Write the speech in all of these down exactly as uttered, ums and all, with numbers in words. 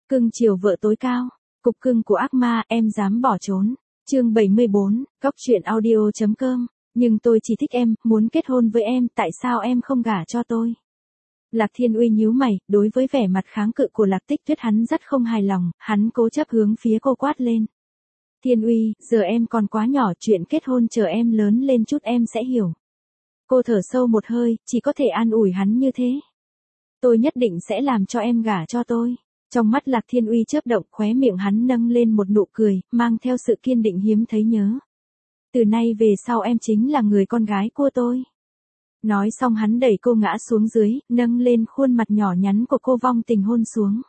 Cưng chiều vợ tối cao, cục cưng của ác ma, em dám bỏ trốn. Chương bảy mươi bốn, Góc truyện audio chấm com. Nhưng tôi chỉ thích em, muốn kết hôn với em, tại sao em không gả cho tôi? Lạc Thiên Uy nhíu mày, đối với vẻ mặt kháng cự của Lạc Tích Tuyết hắn rất không hài lòng, hắn cố chấp hướng phía cô quát lên. Thiên Uy, giờ em còn quá nhỏ, chuyện kết hôn chờ em lớn lên chút em sẽ hiểu. Cô thở sâu một hơi, chỉ có thể an ủi hắn như thế. Tôi nhất định sẽ làm cho em gả cho tôi. Trong mắt Lạc Thiên Uy chớp động, khóe miệng hắn nâng lên một nụ cười, mang theo sự kiên định hiếm thấy nhớ. Từ nay về sau em chính là người con gái của tôi. Nói xong hắn đẩy cô ngã xuống dưới, nâng lên khuôn mặt nhỏ nhắn của cô vong tình hôn xuống.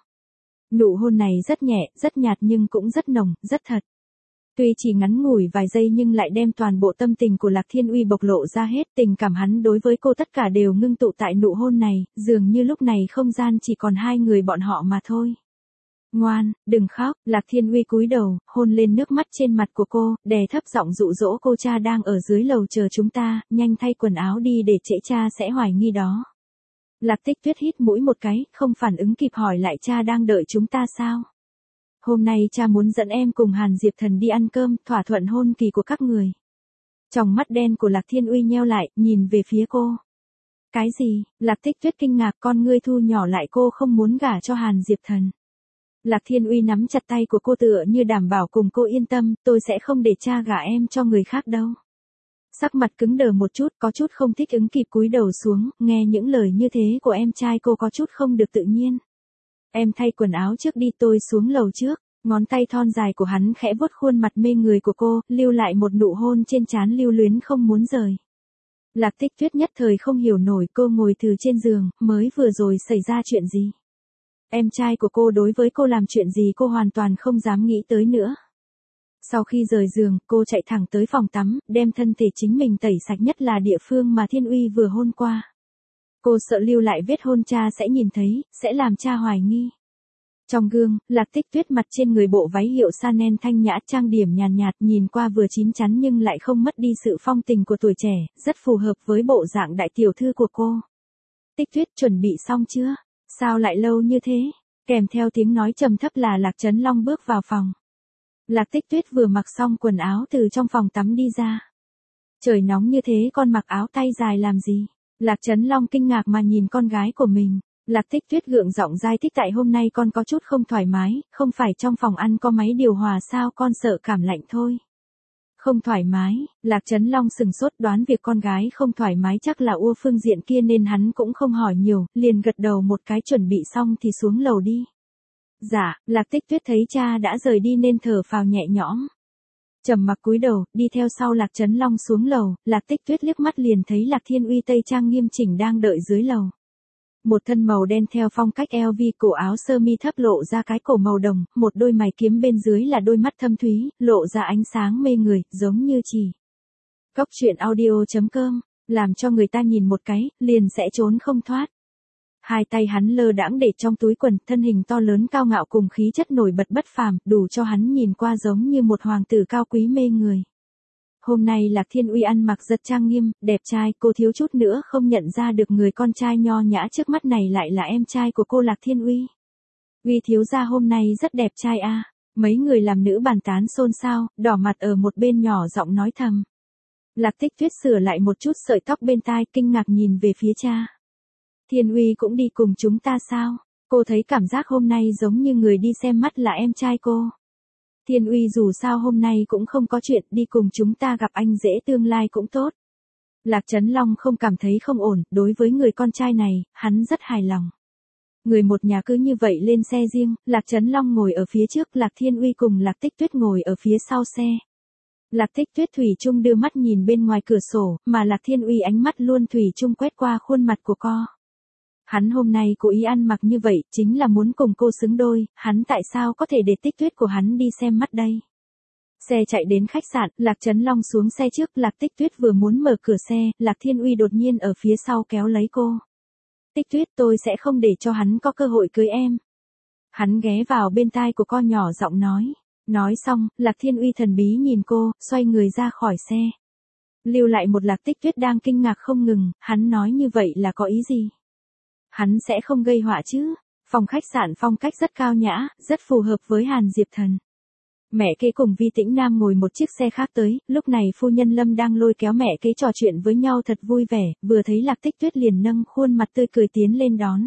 Nụ hôn này rất nhẹ, rất nhạt nhưng cũng rất nồng, rất thật. Tuy chỉ ngắn ngủi vài giây nhưng lại đem toàn bộ tâm tình của Lạc Thiên Uy bộc lộ ra hết, tình cảm hắn đối với cô tất cả đều ngưng tụ tại nụ hôn này, dường như lúc này không gian chỉ còn hai người bọn họ mà thôi. Ngoan, đừng khóc, Lạc Thiên Uy cúi đầu, hôn lên nước mắt trên mặt của cô, đè thấp giọng dụ dỗ cô, cha đang ở dưới lầu chờ chúng ta, nhanh thay quần áo đi để trễ cha sẽ hoài nghi đó. Lạc Tích Tuyết hít mũi một cái, không phản ứng kịp hỏi lại, cha đang đợi chúng ta sao? Hôm nay cha muốn dẫn em cùng Hàn Diệp Thần đi ăn cơm, thỏa thuận hôn kỳ của các người. Trong mắt đen của Lạc Thiên Uy nheo lại, nhìn về phía cô. Cái gì? Lạc Tích Tuyết kinh ngạc, con ngươi thu nhỏ lại, cô không muốn gả cho Hàn Diệp Thần. Lạc Thiên Uy nắm chặt tay của cô tựa như đảm bảo cùng cô yên tâm, tôi sẽ không để cha gả em cho người khác đâu. Sắc mặt cứng đờ một chút, có chút không thích ứng kịp cúi đầu xuống, nghe những lời như thế của em trai cô có chút không được tự nhiên. Em thay quần áo trước đi, tôi xuống lầu trước. Ngón tay thon dài của hắn khẽ vuốt khuôn mặt mê người của cô, lưu lại một nụ hôn trên trán lưu luyến không muốn rời. Lạc Tích Tuyết nhất thời không hiểu nổi, cô ngồi từ trên giường, mới vừa rồi xảy ra chuyện gì? Em trai của cô đối với cô làm chuyện gì cô hoàn toàn không dám nghĩ tới nữa. Sau khi rời giường, cô chạy thẳng tới phòng tắm, đem thân thể chính mình tẩy sạch, nhất là địa phương mà Thiên Uy vừa hôn qua. Cô sợ lưu lại vết hôn cha sẽ nhìn thấy, sẽ làm cha hoài nghi. Trong gương, Lạc Tích Tuyết mặt trên người bộ váy hiệu Chanel thanh nhã, trang điểm nhàn nhạt, nhìn qua vừa chín chắn nhưng lại không mất đi sự phong tình của tuổi trẻ, rất phù hợp với bộ dạng đại tiểu thư của cô. Tích Tuyết, chuẩn bị xong chưa? Sao lại lâu như thế? Kèm theo tiếng nói trầm thấp là Lạc Trấn Long bước vào phòng. Lạc Tích Tuyết vừa mặc xong quần áo từ trong phòng tắm đi ra. Trời nóng như thế con mặc áo tay dài làm gì? Lạc Trấn Long kinh ngạc mà nhìn con gái của mình. Lạc Tích Tuyết gượng giọng giải thích, tại hôm nay con có chút không thoải mái, không phải trong phòng ăn có máy điều hòa sao, con sợ cảm lạnh thôi. Không thoải mái, Lạc Trấn Long sừng sốt, đoán việc con gái không thoải mái chắc là ua phương diện kia nên hắn cũng không hỏi nhiều, liền gật đầu một cái, chuẩn bị xong thì xuống lầu đi. Dạ, Lạc Tích Tuyết thấy cha đã rời đi nên thở phào nhẹ nhõm. Trầm mặc cúi đầu, đi theo sau Lạc Trấn Long xuống lầu, Lạc Tích Tuyết liếc mắt liền thấy Lạc Thiên Uy tây trang nghiêm chỉnh đang đợi dưới lầu. Một thân màu đen theo phong cách eo vi, cổ áo sơ mi thấp lộ ra cái cổ màu đồng, một đôi mày kiếm bên dưới là đôi mắt thâm thúy, lộ ra ánh sáng mê người, giống như chỉ. Góc truyện audio chấm com, làm cho người ta nhìn một cái, liền sẽ trốn không thoát. Hai tay hắn lơ đãng để trong túi quần, thân hình to lớn cao ngạo cùng khí chất nổi bật bất phàm, đủ cho hắn nhìn qua giống như một hoàng tử cao quý mê người. Hôm nay Lạc Thiên Uy ăn mặc rất trang nghiêm, đẹp trai, cô thiếu chút nữa không nhận ra được người con trai nho nhã trước mắt này lại là em trai của cô Lạc Thiên Uy. Uy thiếu gia hôm nay rất đẹp trai a. À. Mấy người làm nữ bàn tán xôn xao, đỏ mặt ở một bên nhỏ giọng nói thầm. Lạc Tích Tuyết sửa lại một chút sợi tóc bên tai, kinh ngạc nhìn về phía cha. Thiên Uy cũng đi cùng chúng ta sao? Cô thấy cảm giác hôm nay giống như người đi xem mắt là em trai cô. Thiên Uy dù sao hôm nay cũng không có chuyện, đi cùng chúng ta gặp anh rể tương lai cũng tốt. Lạc Trấn Long không cảm thấy không ổn, đối với người con trai này, hắn rất hài lòng. Người một nhà cứ như vậy lên xe riêng, Lạc Trấn Long ngồi ở phía trước, Lạc Thiên Uy cùng Lạc Tích Tuyết ngồi ở phía sau xe. Lạc Tích Tuyết thủy chung đưa mắt nhìn bên ngoài cửa sổ, mà Lạc Thiên Uy ánh mắt luôn thủy chung quét qua khuôn mặt của cô. Hắn hôm nay cố ý ăn mặc như vậy, chính là muốn cùng cô xứng đôi, hắn tại sao có thể để Tích Tuyết của hắn đi xem mắt đây? Xe chạy đến khách sạn, Lạc Trấn Long xuống xe trước, Lạc Tích Tuyết vừa muốn mở cửa xe, Lạc Thiên Uy đột nhiên ở phía sau kéo lấy cô. Tích Tuyết, tôi sẽ không để cho hắn có cơ hội cưới em. Hắn ghé vào bên tai của cô nhỏ giọng nói. Nói xong, Lạc Thiên Uy thần bí nhìn cô, xoay người ra khỏi xe. Lưu lại một Lạc Tích Tuyết đang kinh ngạc không ngừng, hắn nói như vậy là có ý gì? Hắn sẽ không gây họa chứ? Phòng khách sạn phong cách rất cao nhã, rất phù hợp với Hàn Diệp Thần. Mẹ kế cùng Vi Tĩnh Nam ngồi một chiếc xe khác tới, lúc này phu nhân Lâm đang lôi kéo mẹ kế trò chuyện với nhau thật vui vẻ, vừa thấy Lạc Tích Tuyết liền nâng khuôn mặt tươi cười tiến lên đón.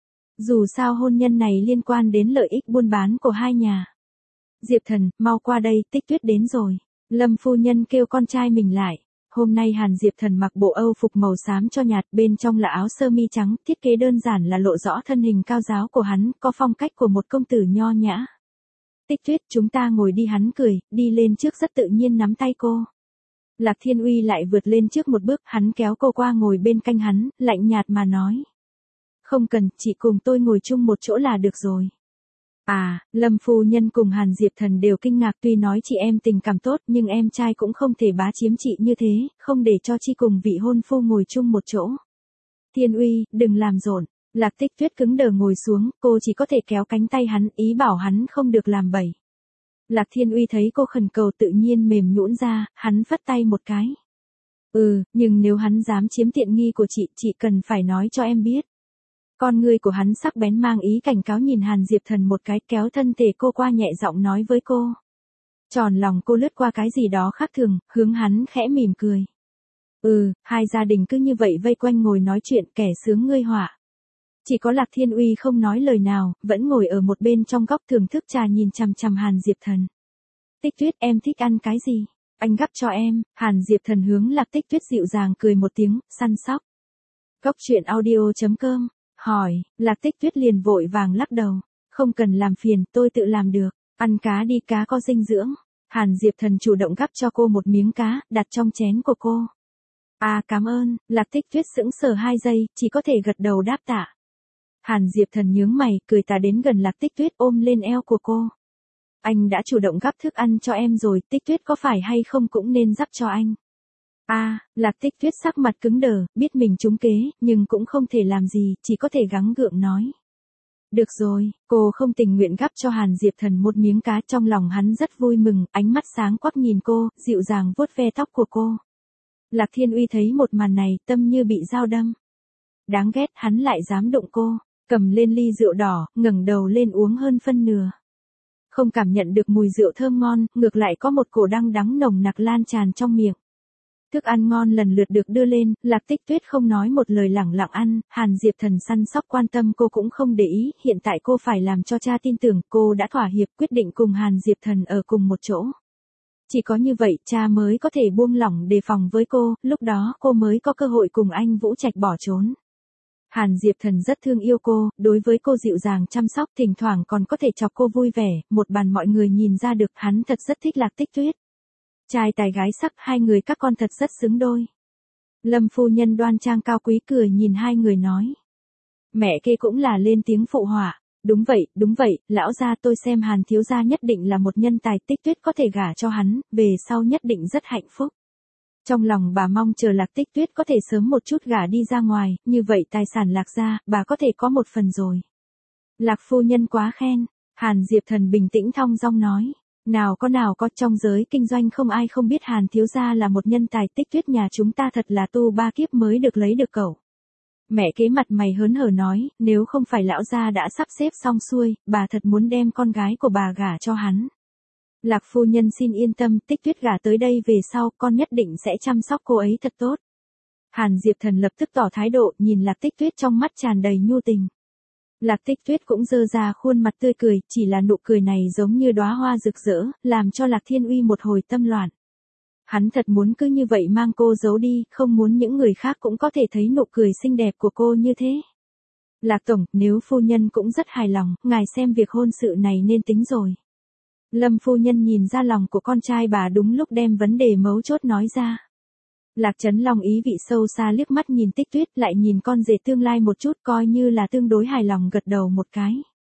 Dù sao hôn nhân này liên quan đến lợi ích buôn bán của hai nhà. Diệp Thần, mau qua đây, Tích Tuyết đến rồi. Lâm phu nhân kêu con trai mình lại. Hôm nay Hàn Diệp Thần mặc bộ Âu phục màu xám cho nhạt, bên trong là áo sơ mi trắng, thiết kế đơn giản là lộ rõ thân hình cao giáo của hắn, có phong cách của một công tử nho nhã. Tích Tuyết, chúng ta ngồi đi, hắn cười, đi lên trước rất tự nhiên nắm tay cô. Lạc Thiên Uy lại vượt lên trước một bước, hắn kéo cô qua ngồi bên cạnh hắn, lạnh nhạt mà nói. Không cần, chị cùng tôi ngồi chung một chỗ là được rồi. À, Lâm phu nhân cùng Hàn Diệp Thần đều kinh ngạc, tuy nói chị em tình cảm tốt nhưng em trai cũng không thể bá chiếm chị như thế, không để cho chi cùng vị hôn phu ngồi chung một chỗ. Thiên Uy, đừng làm rộn. Lạc Tích Tuyết cứng đờ ngồi xuống, cô chỉ có thể kéo cánh tay hắn, ý bảo hắn không được làm bậy. Lạc Thiên Uy thấy cô khẩn cầu tự nhiên mềm nhũn ra, hắn phất tay một cái. Ừ, nhưng nếu hắn dám chiếm tiện nghi của chị, chị cần phải nói cho em biết. Con ngươi của hắn sắc bén mang ý cảnh cáo nhìn Hàn Diệp Thần một cái, kéo thân thể cô qua nhẹ giọng nói với cô. Tròn lòng cô lướt qua cái gì đó khác thường, hướng hắn khẽ mỉm cười. Ừ, hai gia đình cứ như vậy vây quanh ngồi nói chuyện, kẻ sướng ngươi họa. Chỉ có Lạc Thiên Uy không nói lời nào, vẫn ngồi ở một bên trong góc thưởng thức trà nhìn chằm chằm Hàn Diệp Thần. Tích Tuyết, em thích ăn cái gì? Anh gắp cho em. Hàn Diệp Thần hướng Lạc Tích Tuyết dịu dàng cười một tiếng, săn sóc. Góc truyện audio chấm com hỏi, Lạc Tích Tuyết liền vội vàng lắc đầu. Không cần làm phiền, tôi tự làm được. Ăn cá đi, cá có dinh dưỡng. Hàn Diệp Thần chủ động gắp cho cô một miếng cá, đặt trong chén của cô. À, cảm ơn. Lạc Tích Tuyết sững sờ hai giây, chỉ có thể gật đầu đáp tạ. Hàn Diệp Thần nhướng mày, cười tà đến gần Lạc Tích Tuyết, ôm lên eo của cô. Anh đã chủ động gắp thức ăn cho em rồi, Tích Tuyết có phải hay không cũng nên gắp cho anh. À, Lạc Tích Tuyết sắc mặt cứng đờ, biết mình trúng kế, nhưng cũng không thể làm gì, chỉ có thể gắng gượng nói. Được rồi, cô không tình nguyện gắp cho Hàn Diệp Thần một miếng cá, trong lòng hắn rất vui mừng, ánh mắt sáng quắc nhìn cô, dịu dàng vuốt ve tóc của cô. Lạc Thiên Uy thấy một màn này, tâm như bị dao đâm. Đáng ghét, hắn lại dám đụng cô. Cầm lên ly rượu đỏ, ngẩng đầu lên uống hơn phân nửa. Không cảm nhận được mùi rượu thơm ngon, ngược lại có một cổ đắng đắng nồng nặc lan tràn trong miệng. Thức ăn ngon lần lượt được đưa lên, Lạc Tích Tuyết không nói một lời lẳng lặng ăn, Hàn Diệp Thần săn sóc quan tâm cô cũng không để ý, hiện tại cô phải làm cho cha tin tưởng, cô đã thỏa hiệp quyết định cùng Hàn Diệp Thần ở cùng một chỗ. Chỉ có như vậy, cha mới có thể buông lỏng đề phòng với cô, lúc đó cô mới có cơ hội cùng anh Vũ Trạch bỏ trốn. Hàn Diệp Thần rất thương yêu cô, đối với cô dịu dàng chăm sóc, thỉnh thoảng còn có thể chọc cô vui vẻ, một bàn mọi người nhìn ra được hắn thật rất thích Lạc Tích Tuyết. Trai tài gái sắc, hai người các con thật rất xứng đôi. Lâm phu nhân đoan trang cao quý cười nhìn hai người nói. Mẹ kế cũng là lên tiếng phụ họa. Đúng vậy, đúng vậy, lão gia, tôi xem Hàn thiếu gia nhất định là một nhân tài, Tích Tuyết có thể gả cho hắn, về sau nhất định rất hạnh phúc. Trong lòng bà mong chờ Lạc Tích Tuyết có thể sớm một chút gả đi ra ngoài, như vậy tài sản Lạc gia, bà có thể có một phần rồi. Lạc phu nhân quá khen. Hàn Diệp Thần bình tĩnh thong dong nói. Nào có nào có, trong giới kinh doanh không ai không biết Hàn thiếu gia là một nhân tài, Tích Tuyết nhà chúng ta thật là tu ba kiếp mới được lấy được cậu. Mẹ kế mặt mày hớn hở nói, nếu không phải lão gia đã sắp xếp xong xuôi, bà thật muốn đem con gái của bà gả cho hắn. Lạc phu nhân xin yên tâm, Tích Tuyết gả tới đây về sau, con nhất định sẽ chăm sóc cô ấy thật tốt. Hàn Diệp Thần lập tức tỏ thái độ, nhìn Lạc Tích Tuyết trong mắt tràn đầy nhu tình. Lạc Tích Tuyết cũng giơ ra khuôn mặt tươi cười, chỉ là nụ cười này giống như đóa hoa rực rỡ, làm cho Lạc Thiên Uy một hồi tâm loạn. Hắn thật muốn cứ như vậy mang cô giấu đi, không muốn những người khác cũng có thể thấy nụ cười xinh đẹp của cô như thế. Lạc tổng, nếu phu nhân cũng rất hài lòng, ngài xem việc hôn sự này nên tính rồi. Lâm phu nhân nhìn ra lòng của con trai bà đúng lúc đem vấn đề mấu chốt nói ra. Lạc Trấn Long ý vị sâu xa liếc mắt nhìn Tích Tuyết, lại nhìn con rể tương lai một chút, coi như là tương đối hài lòng, gật đầu một cái.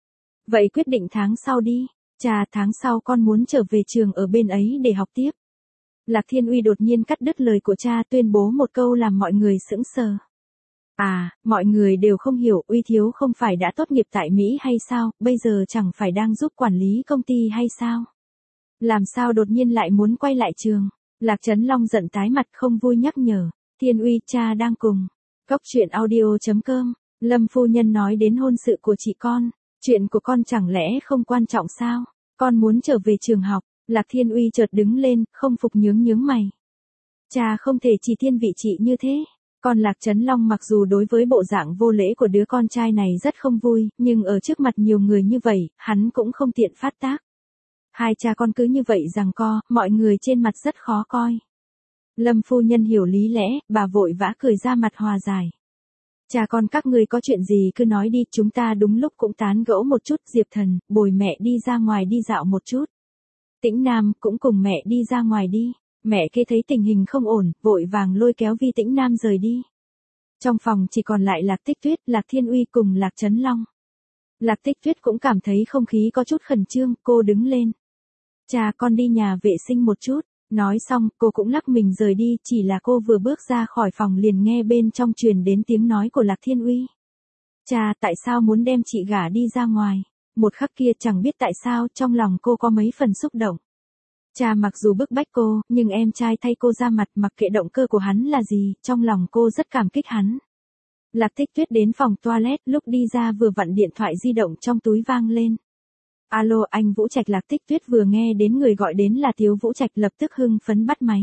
Vậy quyết định tháng sau đi. Cha, tháng sau con muốn trở về trường ở bên ấy để học tiếp. Lạc Thiên Uy đột nhiên cắt đứt lời của cha, tuyên bố một câu làm mọi người sững sờ. À, mọi người đều không hiểu, Uy thiếu không phải đã tốt nghiệp tại Mỹ hay sao, bây giờ chẳng phải đang giúp quản lý công ty hay sao? Làm sao đột nhiên lại muốn quay lại trường? Lạc Trấn Long giận tái mặt không vui nhắc nhở. Thiên Uy, cha đang cùng. Góc truyện audio chấm com Lâm phu nhân nói đến hôn sự của chị con, chuyện của con chẳng lẽ không quan trọng sao? Con muốn trở về trường học. Lạc Thiên Uy chợt đứng lên, không phục nhướng nhướng mày. Cha không thể chỉ thiên vị chị như thế. Con Lạc Trấn Long mặc dù đối với bộ dạng vô lễ của đứa con trai này rất không vui, nhưng ở trước mặt nhiều người như vậy, hắn cũng không tiện phát tác. Hai cha con cứ như vậy giằng co, mọi người trên mặt rất khó coi. Lâm phu nhân hiểu lý lẽ, bà vội vã cười ra mặt hòa giải. Cha con các ngươi có chuyện gì cứ nói đi, chúng ta đúng lúc cũng tán gẫu một chút. Diệp Thần, bồi mẹ đi ra ngoài đi dạo một chút. Tĩnh Nam, cũng cùng mẹ đi ra ngoài đi. Mẹ kia thấy tình hình không ổn, vội vàng lôi kéo Vi Tĩnh Nam rời đi. Trong phòng chỉ còn lại Lạc Tích Tuyết, Lạc Thiên Uy cùng Lạc Trấn Long. Lạc Tích Tuyết cũng cảm thấy không khí có chút khẩn trương, cô đứng lên. Cha con đi nhà vệ sinh một chút. Nói xong, cô cũng lắc mình rời đi, chỉ là cô vừa bước ra khỏi phòng liền nghe bên trong truyền đến tiếng nói của Lạc Thiên Uy. Cha, tại sao muốn đem chị gả đi ra ngoài? Một khắc kia chẳng biết tại sao, trong lòng cô có mấy phần xúc động. Cha mặc dù bức bách cô, nhưng em trai thay cô ra mặt, mặc kệ động cơ của hắn là gì, trong lòng cô rất cảm kích hắn. Lạc Tích Tuyết đến phòng toilet, lúc đi ra vừa vặn điện thoại di động trong túi vang lên. Alo, anh Vũ Trạch. Lạc Tích Tuyết vừa nghe đến người gọi đến là Tiếu Vũ Trạch, lập tức hưng phấn bắt máy.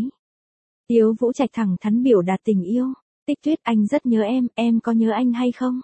Tiếu Vũ Trạch thẳng thắn biểu đạt tình yêu. Tích Tuyết, anh rất nhớ em, em có nhớ anh hay không?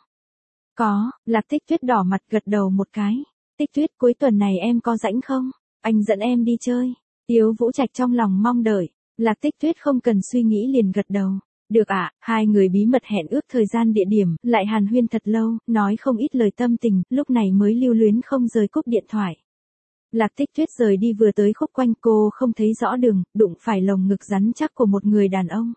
Có. Lạc Tích Tuyết đỏ mặt gật đầu một cái. Tích Tuyết, cuối tuần này em có rảnh không? Anh dẫn em đi chơi. Tiếu Vũ Trạch trong lòng mong đợi. Lạc Tích Tuyết không cần suy nghĩ liền gật đầu. Được ạ. À, hai người bí mật hẹn ước thời gian địa điểm, lại hàn huyên thật lâu, nói không ít lời tâm tình, lúc này mới lưu luyến không rời cúp điện thoại. Lạc Tích Tuyết rời đi vừa tới khúc quanh, cô không thấy rõ đường, đụng phải lồng ngực rắn chắc của một người đàn ông.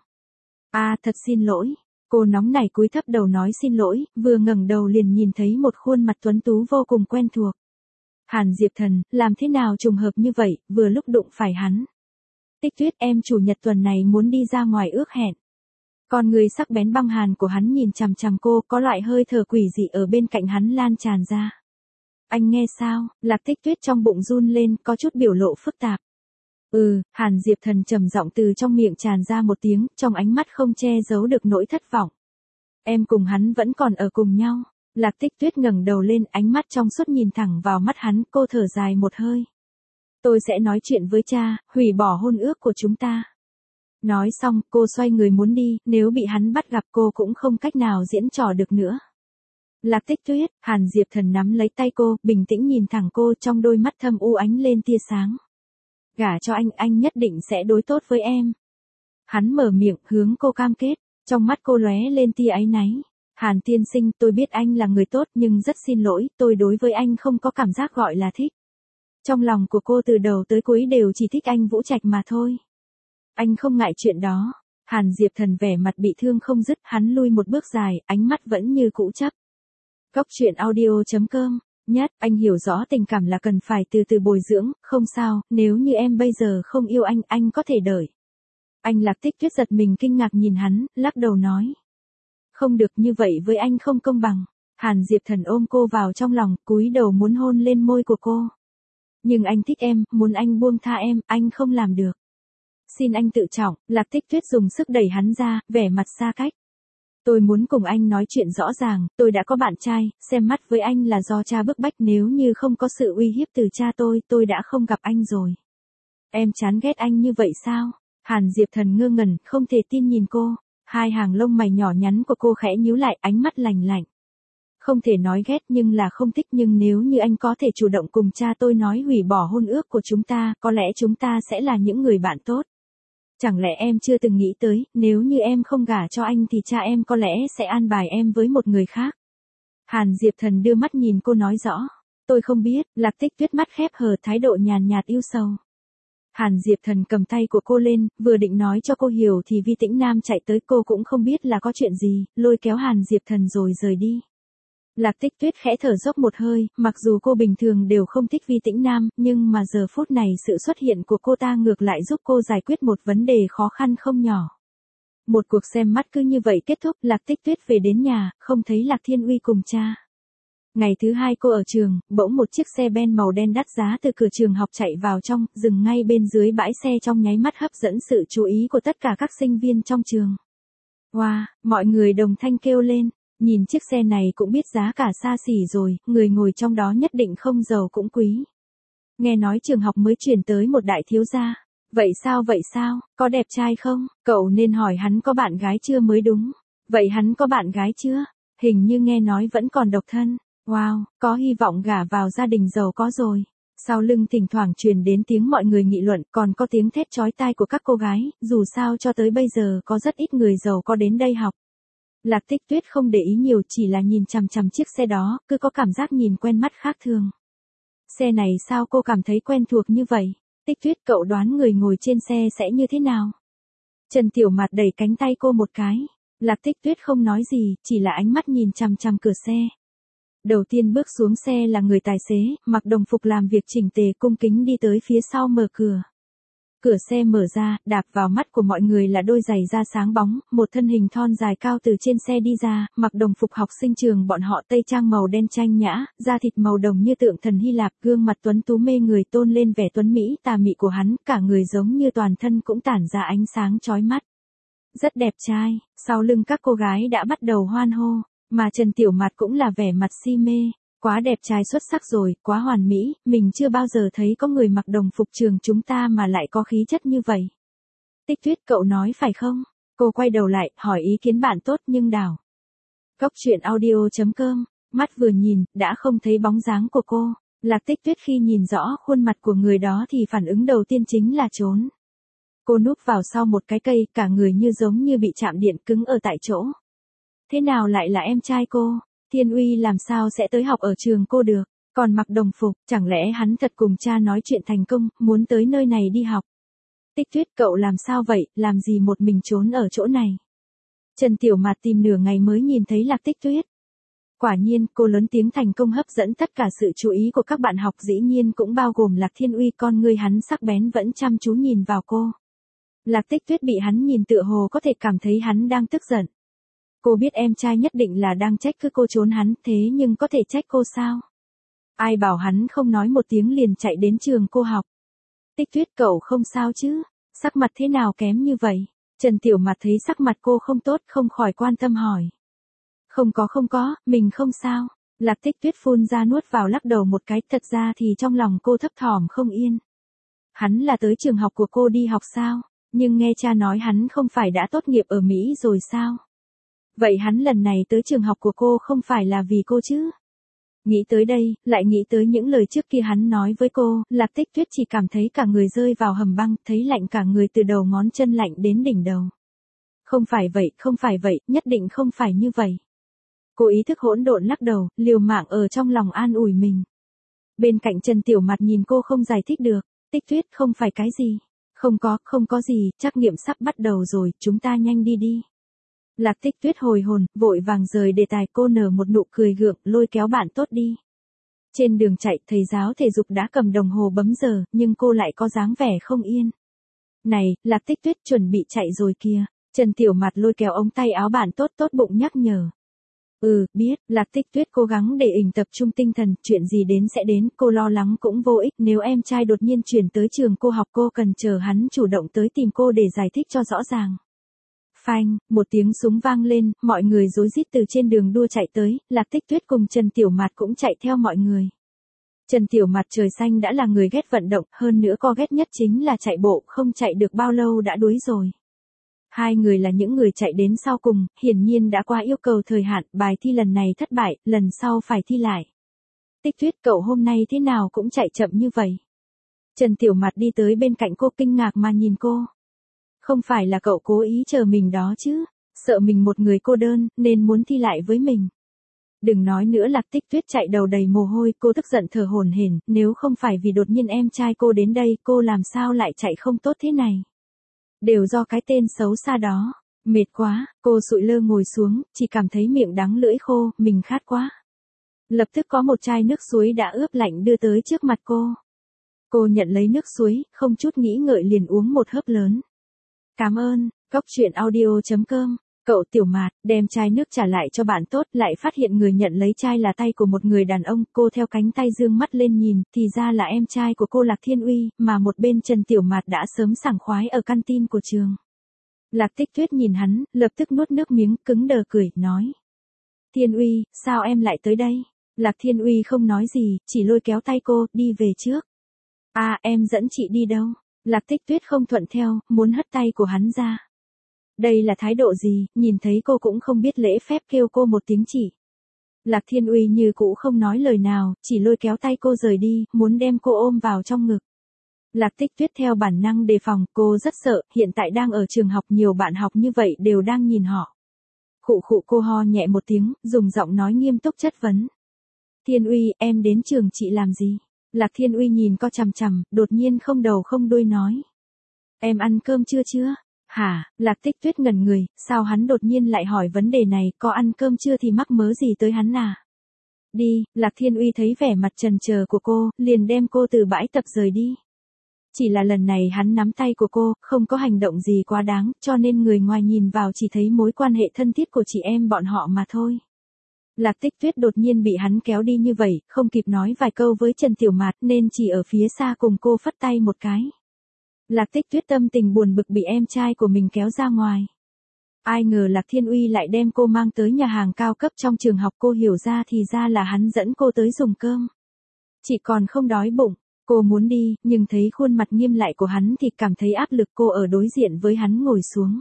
À, thật xin lỗi. Cô nóng nảy cúi thấp đầu nói xin lỗi, vừa ngẩng đầu liền nhìn thấy một khuôn mặt tuấn tú vô cùng quen thuộc. Hàn Diệp Thần, làm thế nào trùng hợp như vậy, vừa lúc đụng phải hắn. Tích Tuyết, em chủ nhật tuần này muốn đi ra ngoài ước hẹn. Con người sắc bén băng hàn của hắn nhìn chằm chằm cô, có loại hơi thở quỷ dị ở bên cạnh hắn lan tràn ra. Anh nghe sao? Lạc Tích Tuyết trong bụng run lên, có chút biểu lộ phức tạp. Ừ, Hàn Diệp Thần trầm giọng từ trong miệng tràn ra một tiếng, trong ánh mắt không che giấu được nỗi thất vọng. Em cùng hắn vẫn còn ở cùng nhau. Lạc Tích Tuyết ngẩng đầu lên, ánh mắt trong suốt nhìn thẳng vào mắt hắn, cô thở dài một hơi. Tôi sẽ nói chuyện với cha, hủy bỏ hôn ước của chúng ta. Nói xong, cô xoay người muốn đi, nếu bị hắn bắt gặp cô cũng không cách nào diễn trò được nữa. Lạc Tích Tuyết, Hàn Diệp Thần nắm lấy tay cô, bình tĩnh nhìn thẳng cô, trong đôi mắt thâm u ánh lên tia sáng. Gả cho anh, anh nhất định sẽ đối tốt với em. Hắn mở miệng, hướng cô cam kết, trong mắt cô lóe lên tia áy náy. Hàn tiên sinh, tôi biết anh là người tốt nhưng rất xin lỗi, tôi đối với anh không có cảm giác gọi là thích. Trong lòng của cô từ đầu tới cuối đều chỉ thích anh Vũ Trạch mà thôi. Anh không ngại chuyện đó. Hàn Diệp Thần vẻ mặt bị thương không dứt, hắn lui một bước dài, ánh mắt vẫn như cũ chấp. Góc truyện audio chấm com. Nhất, anh hiểu rõ tình cảm là cần phải từ từ bồi dưỡng, không sao, nếu như em bây giờ không yêu anh, anh có thể đợi. Anh Lạc Tích Tuyết giật mình kinh ngạc nhìn hắn, lắc đầu nói. Không được, như vậy với anh không công bằng. Hàn Diệp Thần ôm cô vào trong lòng, cúi đầu muốn hôn lên môi của cô. Nhưng anh thích em, muốn anh buông tha em, anh không làm được. Xin anh tự trọng. Lạc Tích Tuyết dùng sức đẩy hắn ra, vẻ mặt xa cách. Tôi muốn cùng anh nói chuyện rõ ràng, tôi đã có bạn trai, xem mắt với anh là do cha bức bách, nếu như không có sự uy hiếp từ cha tôi, tôi đã không gặp anh rồi. Em chán ghét anh như vậy sao? Hàn Diệp Thần ngơ ngẩn, không thể tin nhìn cô, hai hàng lông mày nhỏ nhắn của cô khẽ nhíu lại, ánh mắt lạnh lạnh. Không thể nói ghét nhưng là không thích, nhưng nếu như anh có thể chủ động cùng cha tôi nói hủy bỏ hôn ước của chúng ta, có lẽ chúng ta sẽ là những người bạn tốt. Chẳng lẽ em chưa từng nghĩ tới, nếu như em không gả cho anh thì cha em có lẽ sẽ an bài em với một người khác. Hàn Diệp Thần đưa mắt nhìn cô nói rõ. Tôi không biết. Lạc Tích Tuyết mắt khép hờ, thái độ nhàn nhạt yêu sầu. Hàn Diệp Thần cầm tay của cô lên, vừa định nói cho cô hiểu thì Vi Tĩnh Nam chạy tới, cô cũng không biết là có chuyện gì, lôi kéo Hàn Diệp Thần rồi rời đi. Lạc Tích Tuyết khẽ thở dốc một hơi, mặc dù cô bình thường đều không thích Vi Tĩnh Nam, nhưng mà giờ phút này sự xuất hiện của cô ta ngược lại giúp cô giải quyết một vấn đề khó khăn không nhỏ. Một cuộc xem mắt cứ như vậy kết thúc, Lạc Tích Tuyết về đến nhà, không thấy Lạc Thiên Uy cùng cha. Ngày thứ hai cô ở trường, bỗng một chiếc xe ben màu đen đắt giá từ cửa trường học chạy vào trong, dừng ngay bên dưới bãi xe, trong nháy mắt hấp dẫn sự chú ý của tất cả các sinh viên trong trường. Wow, mọi người đồng thanh kêu lên. Nhìn chiếc xe này cũng biết giá cả xa xỉ rồi, người ngồi trong đó nhất định không giàu cũng quý. Nghe nói trường học mới chuyển tới một đại thiếu gia. Vậy sao vậy sao, có đẹp trai không? Cậu nên hỏi hắn có bạn gái chưa mới đúng. Vậy hắn có bạn gái chưa? Hình như nghe nói vẫn còn độc thân. Wow, có hy vọng gả vào gia đình giàu có rồi. Sau lưng thỉnh thoảng truyền đến tiếng mọi người nghị luận, còn có tiếng thét chói tai của các cô gái, dù sao cho tới bây giờ có rất ít người giàu có đến đây học. Lạc Tích Tuyết không để ý nhiều, chỉ là nhìn chằm chằm chiếc xe đó, cứ có cảm giác nhìn quen mắt khác thường. Xe này sao cô cảm thấy quen thuộc như vậy? Tích Tuyết, cậu đoán người ngồi trên xe sẽ như thế nào? Trần Tiểu Mạt đẩy cánh tay cô một cái. Lạc Tích Tuyết không nói gì, chỉ là ánh mắt nhìn chằm chằm cửa xe. Đầu tiên bước xuống xe là người tài xế, mặc đồng phục làm việc chỉnh tề, cung kính đi tới phía sau mở cửa. Cửa xe mở ra, đạp vào mắt của mọi người là đôi giày da sáng bóng, một thân hình thon dài cao từ trên xe đi ra, mặc đồng phục học sinh trường bọn họ tây trang màu đen tranh nhã, da thịt màu đồng như tượng thần Hy Lạp, gương mặt tuấn tú mê người tôn lên vẻ tuấn mỹ tà mị của hắn, cả người giống như toàn thân cũng tản ra ánh sáng chói mắt. Rất đẹp trai, sau lưng các cô gái đã bắt đầu hoan hô, mà Trần Tiểu Mạt cũng là vẻ mặt si mê. Quá đẹp trai xuất sắc rồi, quá hoàn mỹ, mình chưa bao giờ thấy có người mặc đồng phục trường chúng ta mà lại có khí chất như vậy. Tích Tuyết, cậu nói phải không? Cô quay đầu lại, hỏi ý kiến bạn tốt nhưng đảo. Cốc truyện audio chấm com, mắt vừa nhìn, đã không thấy bóng dáng của cô. Lạc Tích Tuyết khi nhìn rõ khuôn mặt của người đó thì phản ứng đầu tiên chính là trốn. Cô núp vào sau một cái cây, cả người như giống như bị chạm điện, cứng ở tại chỗ. Thế nào lại là em trai cô? Thiên Uy làm sao sẽ tới học ở trường cô được, còn mặc đồng phục, chẳng lẽ hắn thật cùng cha nói chuyện thành công, muốn tới nơi này đi học. Tích Tuyết, cậu làm sao vậy, làm gì một mình trốn ở chỗ này? Trần Tiểu Mạt tìm nửa ngày mới nhìn thấy Lạc Tích Tuyết. Quả nhiên, cô lớn tiếng thành công hấp dẫn tất cả sự chú ý của các bạn học, dĩ nhiên cũng bao gồm Lạc Thiên Uy, con người hắn sắc bén vẫn chăm chú nhìn vào cô. Lạc Tích Tuyết bị hắn nhìn tựa hồ có thể cảm thấy hắn đang tức giận. Cô biết em trai nhất định là đang trách cứ cô trốn hắn, thế nhưng có thể trách cô sao? Ai bảo hắn không nói một tiếng liền chạy đến trường cô học. Tích Tuyết, cậu không sao chứ? Sắc mặt thế nào kém như vậy? Trần Tiểu Mạt thấy sắc mặt cô không tốt, không khỏi quan tâm hỏi. Không có không có, mình không sao. Lạc Tích Tuyết phun ra nuốt vào lắc đầu một cái, thật ra thì trong lòng cô thấp thỏm không yên. Hắn là tới trường học của cô đi học sao? Nhưng nghe cha nói hắn không phải đã tốt nghiệp ở Mỹ rồi sao? Vậy hắn lần này tới trường học của cô không phải là vì cô chứ? Nghĩ tới đây, lại nghĩ tới những lời trước kia hắn nói với cô, Lạc Tích Tuyết chỉ cảm thấy cả người rơi vào hầm băng, thấy lạnh cả người từ đầu ngón chân lạnh đến đỉnh đầu. Không phải vậy, không phải vậy, nhất định không phải như vậy. Cô ý thức hỗn độn lắc đầu, liều mạng ở trong lòng an ủi mình. Bên cạnh Trần Tiểu Mạt nhìn cô không giải thích được, Tích Tuyết, không phải cái gì. Không có, không có gì, trắc nghiệm sắp bắt đầu rồi, chúng ta nhanh đi đi. Lạc Tích Tuyết hồi hồn, vội vàng rời đề tài, cô nở một nụ cười gượng, lôi kéo bạn tốt đi. Trên đường chạy, thầy giáo thể dục đã cầm đồng hồ bấm giờ, nhưng cô lại có dáng vẻ không yên. Này, Lạc Tích Tuyết, chuẩn bị chạy rồi kìa. Trần Tiểu Mạt lôi kéo ống tay áo bạn tốt tốt bụng nhắc nhở. Ừ, biết, Lạc Tích Tuyết cố gắng để ỉnh tập trung tinh thần, chuyện gì đến sẽ đến, cô lo lắng cũng vô ích, nếu em trai đột nhiên chuyển tới trường cô học cô cần chờ hắn chủ động tới tìm cô để giải thích cho rõ ràng. Phanh, một tiếng súng vang lên, mọi người rối rít từ trên đường đua chạy tới, Lạc Tích Tuyết cùng Trần Tiểu Mạt cũng chạy theo mọi người. Trần Tiểu Mạt trời xanh đã là người ghét vận động, hơn nữa cô ghét nhất chính là chạy bộ, không chạy được bao lâu đã đuối rồi. Hai người là những người chạy đến sau cùng, hiển nhiên đã qua yêu cầu thời hạn, bài thi lần này thất bại, lần sau phải thi lại. Tích Tuyết, cậu hôm nay thế nào cũng chạy chậm như vậy. Trần Tiểu Mạt đi tới bên cạnh cô kinh ngạc mà nhìn cô. Không phải là cậu cố ý chờ mình đó chứ, sợ mình một người cô đơn, nên muốn thi lại với mình. Đừng nói nữa, Lạc Tích Tuyết chạy đầu đầy mồ hôi, cô tức giận thở hổn hển, nếu không phải vì đột nhiên em trai cô đến đây, cô làm sao lại chạy không tốt thế này. Đều do cái tên xấu xa đó. Mệt quá, cô sụi lơ ngồi xuống, chỉ cảm thấy miệng đắng lưỡi khô, mình khát quá. Lập tức có một chai nước suối đã ướp lạnh đưa tới trước mặt cô. Cô nhận lấy nước suối, không chút nghĩ ngợi liền uống một hớp lớn. Cảm ơn, cốc truyện audio chấm com. Cậu Tiểu Mạt đem chai nước trả lại cho bạn tốt, lại phát hiện người nhận lấy chai là tay của một người đàn ông, cô theo cánh tay dương mắt lên nhìn, thì ra là em trai của cô Lạc Thiên Uy, mà một bên Trần Tiểu Mạt đã sớm sảng khoái ở căn tin của trường. Lạc Tích Tuyết nhìn hắn, lập tức nuốt nước miếng, cứng đờ cười, nói. Thiên Uy, sao em lại tới đây? Lạc Thiên Uy không nói gì, chỉ lôi kéo tay cô, đi về trước. À, em dẫn chị đi đâu? Lạc Tích Tuyết không thuận theo, muốn hất tay của hắn ra. Đây là thái độ gì, nhìn thấy cô cũng không biết lễ phép kêu cô một tiếng chị. Lạc Thiên Uy như cũ không nói lời nào, chỉ lôi kéo tay cô rời đi, muốn đem cô ôm vào trong ngực. Lạc Tích Tuyết theo bản năng đề phòng, cô rất sợ, hiện tại đang ở trường học nhiều bạn học như vậy đều đang nhìn họ. Khụ khụ cô ho nhẹ một tiếng, dùng giọng nói nghiêm túc chất vấn. Thiên Uy, em đến trường chị làm gì? Lạc Thiên Uy nhìn co chằm chằm, đột nhiên không đầu không đuôi nói. Em ăn cơm chưa chưa? Hả? Lạc Tích Tuyết ngẩn người, sao hắn đột nhiên lại hỏi vấn đề này, có ăn cơm chưa thì mắc mớ gì tới hắn à? Đi, Lạc Thiên Uy thấy vẻ mặt trần chờ của cô, liền đem cô từ bãi tập rời đi. Chỉ là lần này hắn nắm tay của cô, không có hành động gì quá đáng, cho nên người ngoài nhìn vào chỉ thấy mối quan hệ thân thiết của chị em bọn họ mà thôi. Lạc Tích Tuyết đột nhiên bị hắn kéo đi như vậy, không kịp nói vài câu với Trần Tiểu Mạt nên chỉ ở phía xa cùng cô phất tay một cái. Lạc Tích Tuyết tâm tình buồn bực bị em trai của mình kéo ra ngoài. Ai ngờ Lạc Thiên Uy lại đem cô mang tới nhà hàng cao cấp trong trường học, cô hiểu ra thì ra là hắn dẫn cô tới dùng cơm. Chị còn không đói bụng, cô muốn đi, nhưng thấy khuôn mặt nghiêm lại của hắn thì cảm thấy áp lực, cô ở đối diện với hắn ngồi xuống.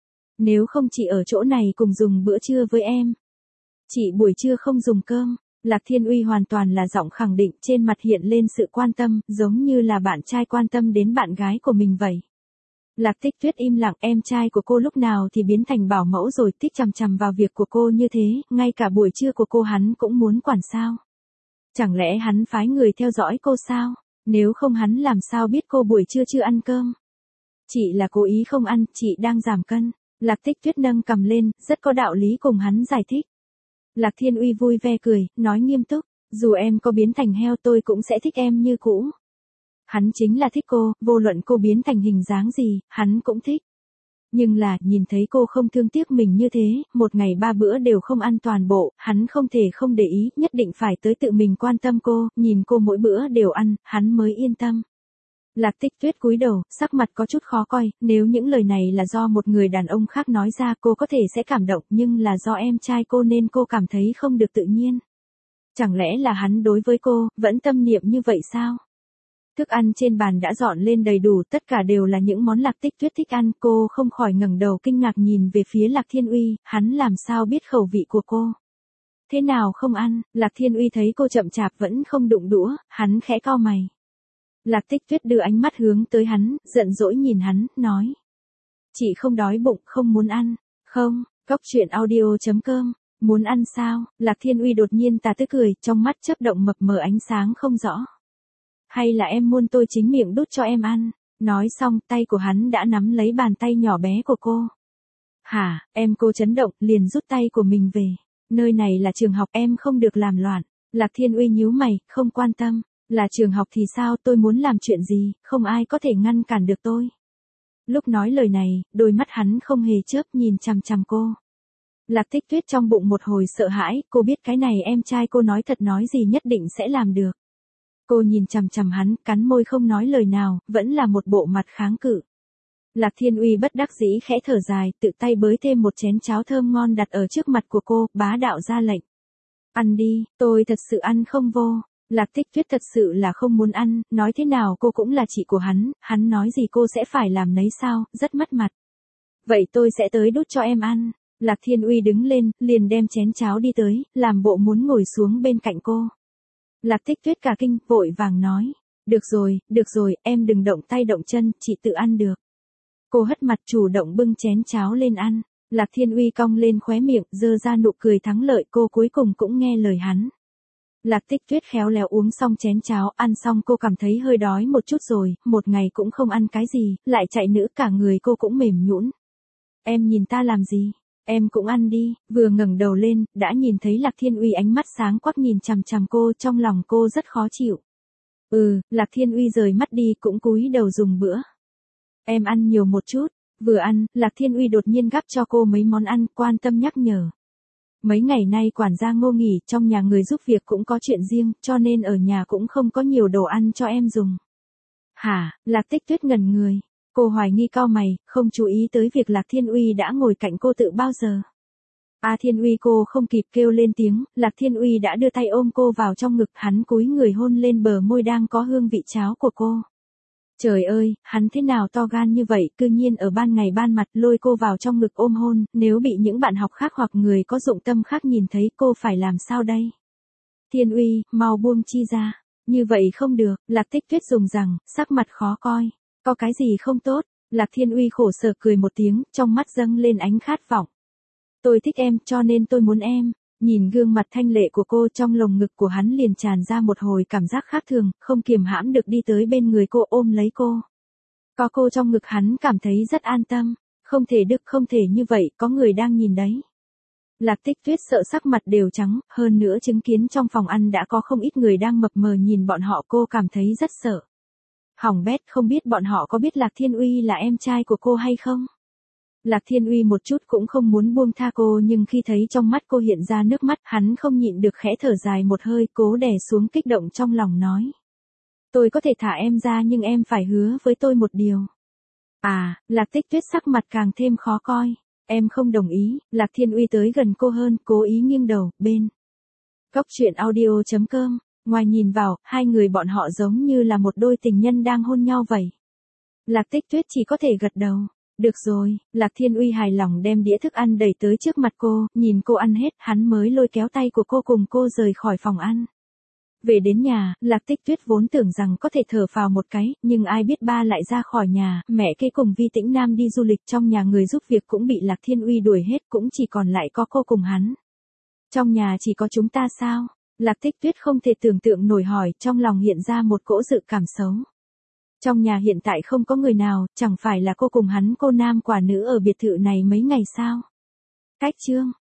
Nếu không chị ở chỗ này cùng dùng bữa trưa với em. Chị buổi trưa không dùng cơm. Lạc Thiên Uy hoàn toàn là giọng khẳng định, trên mặt hiện lên sự quan tâm, giống như là bạn trai quan tâm đến bạn gái của mình vậy. Lạc Tích Tuyết im lặng, em trai của cô lúc nào thì biến thành bảo mẫu rồi, tích chằm chằm vào việc của cô như thế, ngay cả buổi trưa của cô hắn cũng muốn quản sao. Chẳng lẽ hắn phái người theo dõi cô sao? Nếu không hắn làm sao biết cô buổi trưa chưa ăn cơm? Chị là cố ý không ăn, chị đang giảm cân. Lạc Tích Tuyết nâng cằm lên, rất có đạo lý cùng hắn giải thích. Lạc Thiên Uy vui vẻ cười, nói nghiêm túc, dù em có biến thành heo tôi cũng sẽ thích em như cũ. Hắn chính là thích cô, vô luận cô biến thành hình dáng gì, hắn cũng thích. Nhưng là, nhìn thấy cô không thương tiếc mình như thế, một ngày ba bữa đều không ăn toàn bộ, hắn không thể không để ý, nhất định phải tới tự mình quan tâm cô, nhìn cô mỗi bữa đều ăn, hắn mới yên tâm. Lạc Tích Tuyết cúi đầu, sắc mặt có chút khó coi, nếu những lời này là do một người đàn ông khác nói ra cô có thể sẽ cảm động, nhưng là do em trai cô nên cô cảm thấy không được tự nhiên. Chẳng lẽ là hắn đối với cô, vẫn tâm niệm như vậy sao? Thức ăn trên bàn đã dọn lên đầy đủ, tất cả đều là những món Lạc Tích Tuyết thích ăn, cô không khỏi ngẩng đầu kinh ngạc nhìn về phía Lạc Thiên Uy, hắn làm sao biết khẩu vị của cô? Thế nào không ăn? Lạc Thiên Uy thấy cô chậm chạp vẫn không đụng đũa, hắn khẽ cau mày. Lạc Tích Tuyết đưa ánh mắt hướng tới hắn, giận dỗi nhìn hắn, nói. Chị không đói bụng, không muốn ăn. Không, Cóc Truyện Audio chấm com, muốn ăn sao? Lạc Thiên Uy đột nhiên tà tức cười, trong mắt chớp động mập mờ ánh sáng không rõ. Hay là em muốn tôi chính miệng đút cho em ăn? Nói xong, tay của hắn đã nắm lấy bàn tay nhỏ bé của cô. Hả, em cô chấn động, liền rút tay của mình về. Nơi này là trường học, em không được làm loạn. Lạc Thiên Uy nhíu mày, không quan tâm. Là trường học thì sao, tôi muốn làm chuyện gì, không ai có thể ngăn cản được tôi. Lúc nói lời này, đôi mắt hắn không hề chớp nhìn chằm chằm cô. Lạc Tích Tuyết trong bụng một hồi sợ hãi, cô biết cái này em trai cô nói thật nói gì nhất định sẽ làm được. Cô nhìn chằm chằm hắn, cắn môi không nói lời nào, vẫn là một bộ mặt kháng cự. Lạc Thiên Uy bất đắc dĩ khẽ thở dài, tự tay bới thêm một chén cháo thơm ngon đặt ở trước mặt của cô, bá đạo ra lệnh. Ăn đi, tôi thật sự ăn không vô. Lạc Tích Tuyết thật sự là không muốn ăn, nói thế nào cô cũng là chị của hắn, hắn nói gì cô sẽ phải làm nấy sao, rất mất mặt. Vậy tôi sẽ tới đút cho em ăn. Lạc Thiên Uy đứng lên, liền đem chén cháo đi tới, làm bộ muốn ngồi xuống bên cạnh cô. Lạc Tích Tuyết cả kinh, vội vàng nói. Được rồi, được rồi, em đừng động tay động chân, chị tự ăn được. Cô hất mặt chủ động bưng chén cháo lên ăn. Lạc Thiên Uy cong lên khóe miệng, giơ ra nụ cười thắng lợi, cô cuối cùng cũng nghe lời hắn. Lạc Tích Tuyết khéo léo uống xong chén cháo, ăn xong cô cảm thấy hơi đói một chút rồi, một ngày cũng không ăn cái gì, lại chạy nữ cả người cô cũng mềm nhũn. Em nhìn ta làm gì? Em cũng ăn đi, vừa ngẩng đầu lên, đã nhìn thấy Lạc Thiên Uy ánh mắt sáng quắc nhìn chằm chằm cô, trong lòng cô rất khó chịu. Ừ, Lạc Thiên Uy rời mắt đi cũng cúi đầu dùng bữa. Em ăn nhiều một chút, vừa ăn, Lạc Thiên Uy đột nhiên gắp cho cô mấy món ăn, quan tâm nhắc nhở. Mấy ngày nay quản gia Ngô nghỉ, trong nhà người giúp việc cũng có chuyện riêng, cho nên ở nhà cũng không có nhiều đồ ăn cho em dùng. Hả, Lạc Tích Tuyết ngẩn người. Cô hoài nghi cau mày, không chú ý tới việc Lạc Thiên Uy đã ngồi cạnh cô tự bao giờ. A Thiên Uy cô không kịp kêu lên tiếng, Lạc Thiên Uy đã đưa tay ôm cô vào trong ngực, hắn cúi người hôn lên bờ môi đang có hương vị cháo của cô. Trời ơi, hắn thế nào to gan như vậy, cư nhiên ở ban ngày ban mặt lôi cô vào trong ngực ôm hôn, nếu bị những bạn học khác hoặc người có dụng tâm khác nhìn thấy cô phải làm sao đây? Thiên Uy, mau buông chi ra. Như vậy không được, Lạc Tích Tuyết dùng rằng, sắc mặt khó coi. Có cái gì không tốt? Lạc Thiên Uy khổ sở cười một tiếng, trong mắt dâng lên ánh khát vọng. Tôi thích em, cho nên tôi muốn em. Nhìn gương mặt thanh lệ của cô, trong lồng ngực của hắn liền tràn ra một hồi cảm giác khác thường, không kiềm hãm được đi tới bên người cô ôm lấy cô. Có cô trong ngực hắn cảm thấy rất an tâm, không thể được không thể như vậy, có người đang nhìn đấy. Lạc Tích Tuyết sợ sắc mặt đều trắng, hơn nữa chứng kiến trong phòng ăn đã có không ít người đang mập mờ nhìn bọn họ, cô cảm thấy rất sợ. Hỏng bét, không biết bọn họ có biết Lạc Thiên Uy là em trai của cô hay không? Lạc Thiên Uy một chút cũng không muốn buông tha cô, nhưng khi thấy trong mắt cô hiện ra nước mắt, hắn không nhịn được khẽ thở dài một hơi, cố đè xuống kích động trong lòng nói. Tôi có thể thả em ra nhưng em phải hứa với tôi một điều. À, Lạc Tích Tuyết sắc mặt càng thêm khó coi. Em không đồng ý. Lạc Thiên Uy tới gần cô hơn, cố ý nghiêng đầu, bên. Góc truyện audio chấm com. Ngoài nhìn vào, hai người bọn họ giống như là một đôi tình nhân đang hôn nhau vậy. Lạc Tích Tuyết chỉ có thể gật đầu. Được rồi, Lạc Thiên Uy hài lòng đem đĩa thức ăn đẩy tới trước mặt cô, nhìn cô ăn hết, hắn mới lôi kéo tay của cô cùng cô rời khỏi phòng ăn. Về đến nhà, Lạc Tích Tuyết vốn tưởng rằng có thể thở phào một cái, nhưng ai biết ba lại ra khỏi nhà, mẹ kế cùng Vi Tĩnh Nam đi du lịch, trong nhà người giúp việc cũng bị Lạc Thiên Uy đuổi hết, cũng chỉ còn lại có cô cùng hắn. Trong nhà chỉ có chúng ta sao? Lạc Tích Tuyết không thể tưởng tượng nổi hỏi, trong lòng hiện ra một cỗ dự cảm xấu. Trong nhà hiện tại không có người nào, chẳng phải là cô cùng hắn cô nam quả nữ ở biệt thự này mấy ngày sao? Cách chương